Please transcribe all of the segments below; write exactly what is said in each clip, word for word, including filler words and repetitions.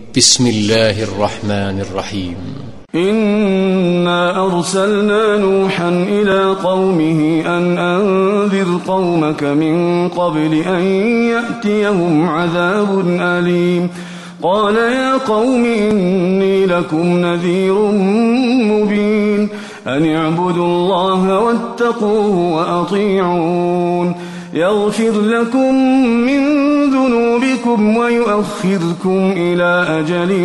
بسم الله الرحمن الرحيم. إنا أرسلنا نوحا إلى قومه أن أنذر قومك من قبل أن يأتيهم عذاب أليم. قال يا قوم إني لكم نذير مبين أن اعبدوا الله واتقوه وأطيعون يغفر لكم من ذنوبكم ويؤخركم إلى أجل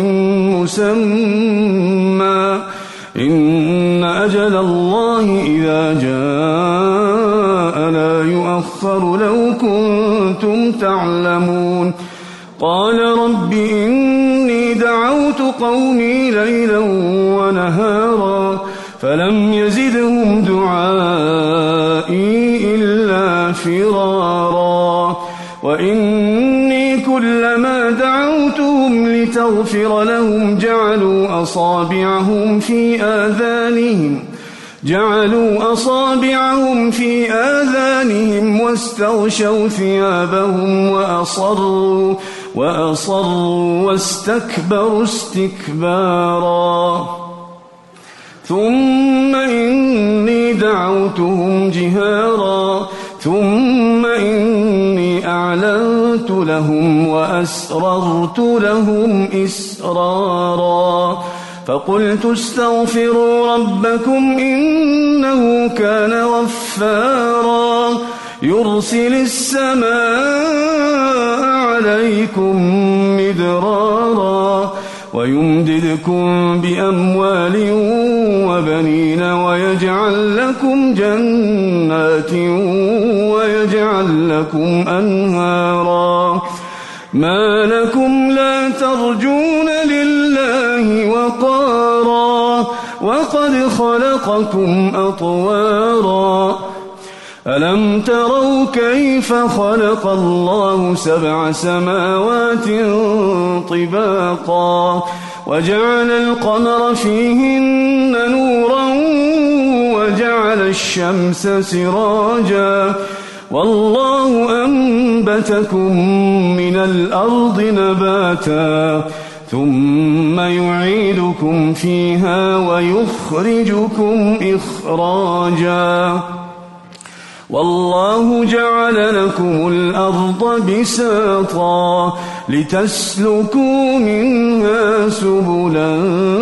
مسمى إن أجل الله إذا جاء لا يؤخر لو كنتم تعلمون. قال رب إني دعوت قومي ليلا ونهارا فلم يزدهم دعائي إلا فرارا وإني كلما دعوتهم لتغفر لهم جعلوا أصابعهم في آذانهم جعلوا أصابعهم في آذانهم واستغشوا ثيابهم وأصروا وأصروا واستكبروا استكبارا ثم إني دعوتهم جهارا ثم إني أعلنت لهم وأسررت لهم إسرارا فقلت استغفروا ربكم إنه كان غفارا يرسل السماء عليكم مدرارا ويمددكم بأموال وبنين ويجعل لكم جنات ويجعل لكم أنهارا ما لكم لا ترجون لله وقارا وقد خلقكم أطوارا ألم تروا كيف خلق الله سبع سماوات طباقا وجعل القمر فيهن نورا وجعل الشمس سراجا والله أنبتكم من الأرض نباتا ثم يعيدكم فيها ويخرجكم إخراجا والله جعل لكم الأرض بساطا لتسلكوا منها سبلا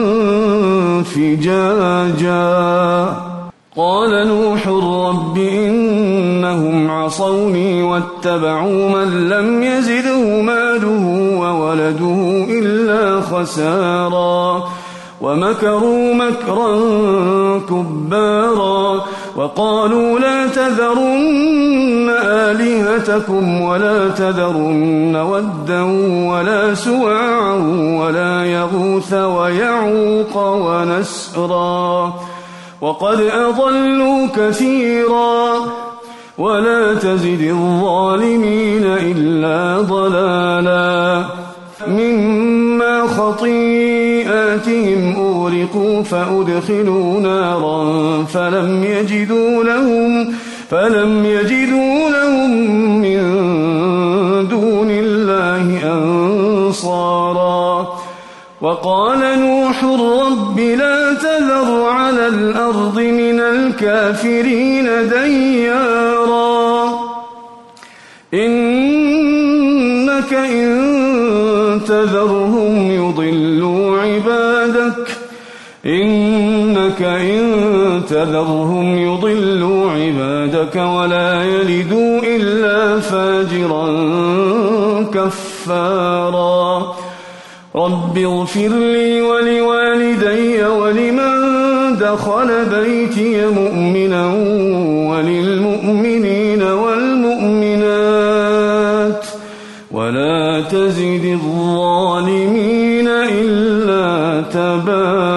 فجاجا قال نوح رب إنهم عصوني واتبعوا من لم يزده ماله وولده إلا خسارا ومكروا مكرا كبارا وقالوا لا تذرن آلهتكم ولا تذرن ودا ولا سواعا ولا يغوث ويعوق ونسرا وقد أضلوا كثيرا ولا تزد الظالمين إلا ضلالا مما خطيئاتهم أغرقوا فأدخلوا نارا فلم يجدوا لهم فلم يجدوا لهم من دون الله أنصارا وقال نوح رب لا تذر على الأرض من الكافرين ديارا إنك إن تذرهم يضلوا عبادك إنك إن تذرهم يضلوا عبادك ولا يلدوا إلا فاجرا كفارا رب اغفر لي ولوالدي ولمن دخل بيتي مؤمنا وللمؤمنين والمؤمنات ولا تزد الظالمين إلا تبارا.